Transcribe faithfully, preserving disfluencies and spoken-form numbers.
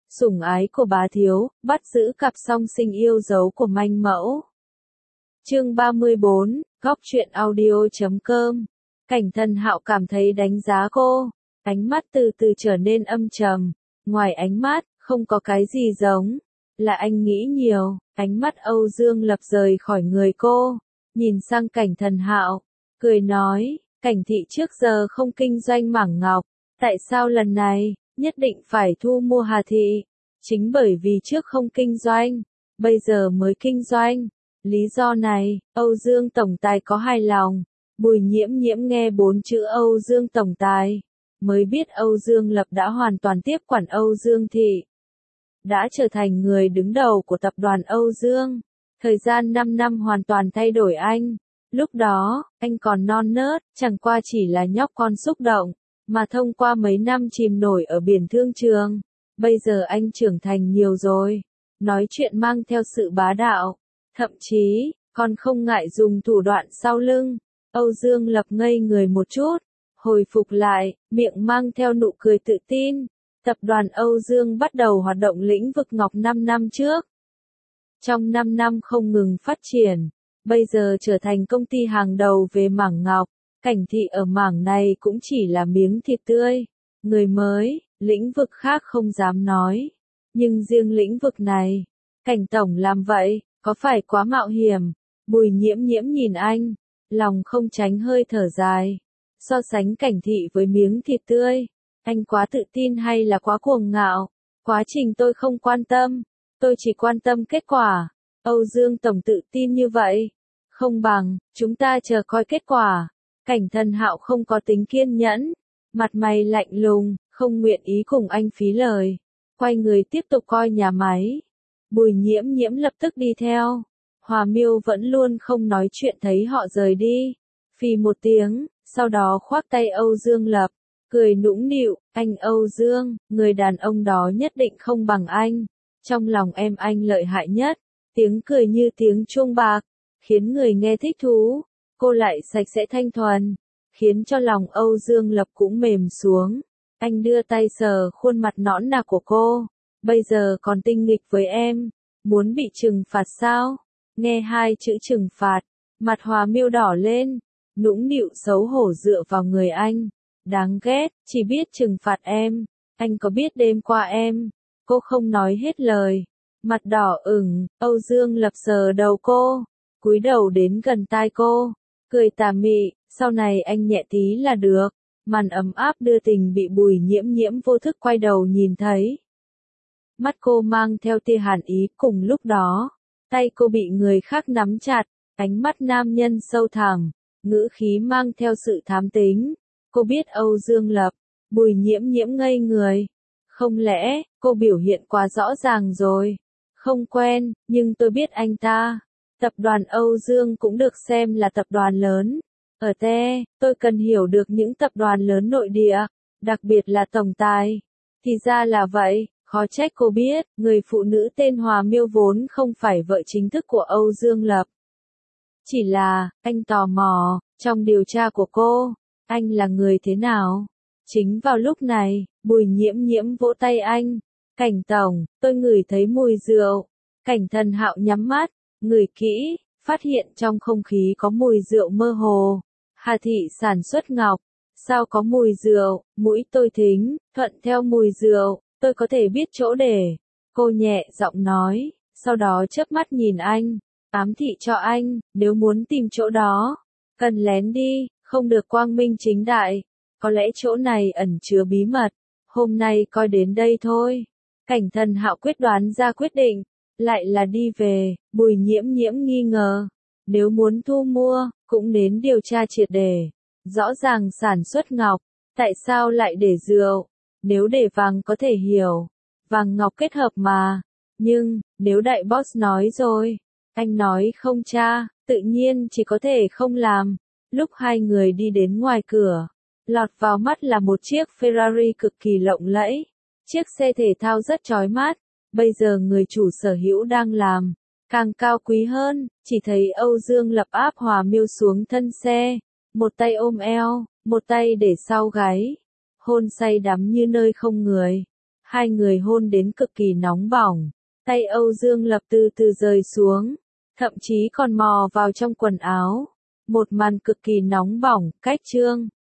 sủng ái của bá thiếu, bắt giữ cặp song sinh yêu dấu của manh mẫu. Chương ba mươi bốn, góc truyện audio chấm com. Cảnh Thần Hạo cảm thấy đánh giá cô, ánh mắt từ từ trở nên âm trầm, ngoài ánh mắt, không có cái gì giống, là anh nghĩ nhiều, ánh mắt Âu Dương Lập rời khỏi người cô, nhìn sang Cảnh Thần Hạo, cười nói, Cảnh thị trước giờ không kinh doanh mảng ngọc, tại sao lần này, nhất định phải thu mua Hà thị? Chính bởi vì trước không kinh doanh, bây giờ mới kinh doanh. Lý do này, Âu Dương Tổng Tài có hài lòng. Bùi Nhiễm Nhiễm nghe bốn chữ Âu Dương Tổng Tài, mới biết Âu Dương Lập đã hoàn toàn tiếp quản Âu Dương thị. Đã trở thành người đứng đầu của tập đoàn Âu Dương. Thời gian năm năm hoàn toàn thay đổi anh. Lúc đó, anh còn non nớt, chẳng qua chỉ là nhóc con xúc động, mà thông qua mấy năm chìm nổi ở biển thương trường. Bây giờ anh trưởng thành nhiều rồi, nói chuyện mang theo sự bá đạo, thậm chí, còn không ngại dùng thủ đoạn sau lưng. Âu Dương Lập ngây người một chút, hồi phục lại, miệng mang theo nụ cười tự tin. Tập đoàn Âu Dương bắt đầu hoạt động lĩnh vực ngọc năm năm trước. Trong năm năm không ngừng phát triển, bây giờ trở thành công ty hàng đầu về mảng ngọc. Cảnh thị ở mảng này cũng chỉ là miếng thịt tươi. Người mới, lĩnh vực khác không dám nói. Nhưng riêng lĩnh vực này, Cảnh Tổng làm vậy, có phải quá mạo hiểm? Bùi Nhiễm Nhiễm nhìn anh, lòng không tránh hơi thở dài. So sánh Cảnh thị với miếng thịt tươi, anh quá tự tin hay là quá cuồng ngạo? Quá trình tôi không quan tâm, tôi chỉ quan tâm kết quả. Âu Dương Tổng tự tin như vậy. Không bằng, chúng ta chờ coi kết quả. Cảnh Thần Hạo không có tính kiên nhẫn, mặt mày lạnh lùng, không nguyện ý cùng anh phí lời. Quay người tiếp tục coi nhà máy. Bùi Nhiễm Nhiễm lập tức đi theo. Hòa Miêu vẫn luôn không nói chuyện thấy họ rời đi. Phì một tiếng, sau đó khoác tay Âu Dương Lập, cười nũng nịu, anh Âu Dương, người đàn ông đó nhất định không bằng anh. Trong lòng em anh lợi hại nhất. Tiếng cười như tiếng chuông bạc, khiến người nghe thích thú. Cô lại sạch sẽ thanh thuần, khiến cho lòng Âu Dương Lập cũng mềm xuống. Anh đưa tay sờ khuôn mặt nõn nà của cô. Bây giờ còn tinh nghịch với em, muốn bị trừng phạt sao? Nghe hai chữ trừng phạt, mặt Hòa Miêu đỏ lên, nũng nịu xấu hổ dựa vào người anh. Đáng ghét, chỉ biết trừng phạt em. Anh có biết đêm qua em? Cô không nói hết lời. Mặt đỏ ửng, Âu Dương Lập sờ đầu cô, cúi đầu đến gần tai cô, cười tà mị, sau này anh nhẹ tí là được. Màn ấm áp đưa tình bị Bùi Nhiễm Nhiễm vô thức quay đầu nhìn thấy. Mắt cô mang theo tia hàn ý, cùng lúc đó, tay cô bị người khác nắm chặt, ánh mắt nam nhân sâu thẳm, ngữ khí mang theo sự thám tính. Cô biết Âu Dương Lập. Bùi Nhiễm Nhiễm ngây người. Không lẽ, cô biểu hiện quá rõ ràng rồi. Không quen, nhưng tôi biết anh ta. Tập đoàn Âu Dương cũng được xem là tập đoàn lớn. Ở Te, tôi cần hiểu được những tập đoàn lớn nội địa, đặc biệt là tổng tài. Thì ra là vậy, khó trách cô biết, người phụ nữ tên Hòa Miêu vốn không phải vợ chính thức của Âu Dương Lập. Chỉ là, anh tò mò, trong điều tra của cô, anh là người thế nào? Chính vào lúc này, Bùi Nhiễm Nhiễm vỗ tay anh. Cảnh Tổng, tôi ngửi thấy mùi rượu. Cảnh Thần Hạo nhắm mắt, ngửi kỹ, phát hiện trong không khí có mùi rượu mơ hồ. Hà thị sản xuất ngọc, sao có mùi rượu? Mũi tôi thính, thuận theo mùi rượu, tôi có thể biết chỗ để. Cô nhẹ giọng nói, sau đó chớp mắt nhìn anh, ám thị cho anh, nếu muốn tìm chỗ đó, cần lén đi, không được quang minh chính đại. Có lẽ chỗ này ẩn chứa bí mật, hôm nay coi đến đây thôi. Cảnh Thần Hạo quyết đoán ra quyết định, lại là đi về. Bùi Nhiễm Nhiễm nghi ngờ, nếu muốn thu mua, cũng đến điều tra triệt để. Rõ ràng sản xuất ngọc, tại sao lại để rượu? Nếu để vàng có thể hiểu, vàng ngọc kết hợp mà. Nhưng, nếu đại boss nói rồi, anh nói không cha, tự nhiên chỉ có thể không làm. Lúc hai người đi đến ngoài cửa, lọt vào mắt là một chiếc Ferrari cực kỳ lộng lẫy. Chiếc xe thể thao rất chói mắt, bây giờ người chủ sở hữu đang làm, càng cao quý hơn. Chỉ thấy Âu Dương Lập áp Hòa Miêu xuống thân xe, một tay ôm eo, một tay để sau gáy, hôn say đắm như nơi không người. Hai người hôn đến cực kỳ nóng bỏng. Tay Âu Dương Lập từ từ rơi xuống, thậm chí còn mò vào trong quần áo. Một màn cực kỳ nóng bỏng, cách chương.